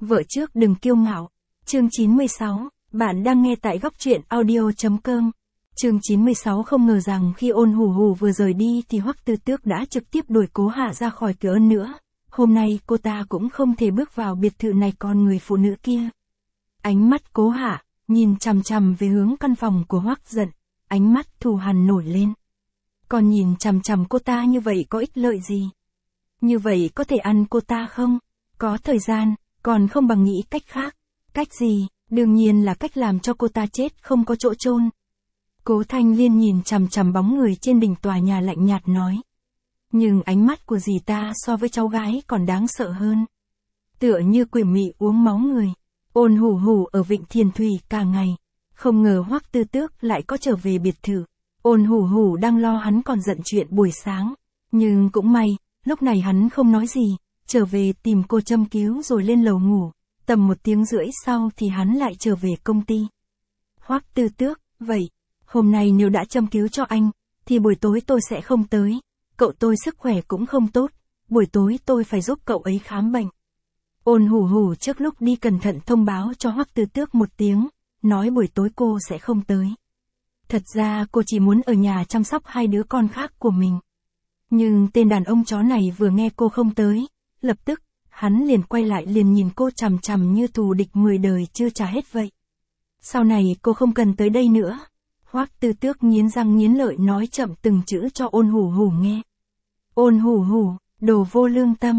Vợ trước đừng kiêu ngạo. Chương 96, bạn đang nghe tại góc truyện audio.com. Chương 96 không ngờ rằng khi Ôn Hủ Hủ vừa rời đi thì Hoắc Tư Tước đã trực tiếp đuổi Cố Hạ ra khỏi cửa ân nữa. Hôm nay cô ta cũng không thể bước vào biệt thự này còn người phụ nữ kia. Ánh mắt Cố Hạ, nhìn chằm chằm về hướng căn phòng của Hoắc giận, ánh mắt thù hằn nổi lên. Còn nhìn chằm chằm cô ta như vậy có ích lợi gì? Như vậy có thể ăn cô ta không? Có thời gian, còn không bằng nghĩ cách khác. Cách gì? Đương nhiên là cách làm cho cô ta chết không có chỗ chôn. Cố Thanh Liên nhìn chằm chằm bóng người trên đỉnh tòa nhà lạnh nhạt nói. Nhưng ánh mắt của dì ta so với cháu gái còn đáng sợ hơn. Tựa như quỷ mị uống máu người. Ôn Hủ Hủ ở Vịnh Thiền Thủy cả ngày. Không ngờ Hoắc Tư Tước lại có trở về biệt thự. Ôn Hủ Hủ đang lo hắn còn giận chuyện buổi sáng. Nhưng cũng may, lúc này hắn không nói gì, trở về tìm cô châm cứu rồi lên lầu ngủ. Tầm 1 tiếng rưỡi sau thì hắn lại trở về công ty. Hoắc Tư Tước, vậy, hôm nay nếu đã châm cứu cho anh, thì buổi tối tôi sẽ không tới. Cậu tôi sức khỏe cũng không tốt, buổi tối tôi phải giúp cậu ấy khám bệnh. Ôn Hủ Hủ trước lúc đi cẩn thận thông báo cho Hoắc Tư Tước 1 tiếng, nói buổi tối cô sẽ không tới. Thật ra cô chỉ muốn ở nhà chăm sóc 2 đứa con khác của mình. Nhưng tên đàn ông chó này vừa nghe cô không tới, lập tức, hắn liền quay lại liền nhìn cô chằm chằm như thù địch 10 đời chưa trả hết vậy. Sau này cô không cần tới đây nữa. Hoắc Tư Tước nghiến răng nghiến lợi nói chậm từng chữ cho Ôn Hủ Hủ nghe. Ôn Hủ Hủ, đồ vô lương tâm,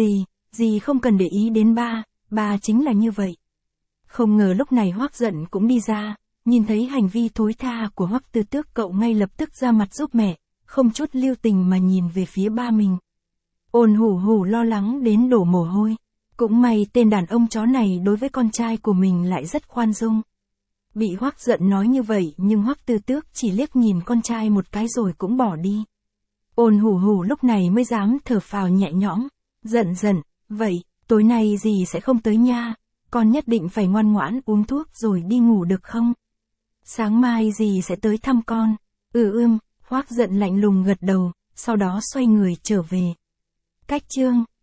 gì không cần để ý đến ba chính là như vậy. Không ngờ lúc này Hoắc giận cũng đi ra, nhìn thấy hành vi thối tha của Hoắc Tư Tước cậu ngay lập tức ra mặt giúp mẹ, không chút lưu tình mà nhìn về phía ba mình. Ôn Hủ Hủ lo lắng đến đổ mồ hôi. Cũng may tên đàn ông chó này đối với con trai của mình lại rất khoan dung. Bị Hoắc giận nói như vậy nhưng Hoắc Tư Tước chỉ liếc nhìn con trai một cái rồi cũng bỏ đi. Ôn Hủ Hủ lúc này mới dám thở phào nhẹ nhõm. Giận, vậy, tối nay dì sẽ không tới nha, con nhất định phải ngoan ngoãn uống thuốc rồi đi ngủ được không? Sáng mai dì sẽ tới thăm con. Hoắc giận lạnh lùng gật đầu, sau đó xoay người trở về. Cách chương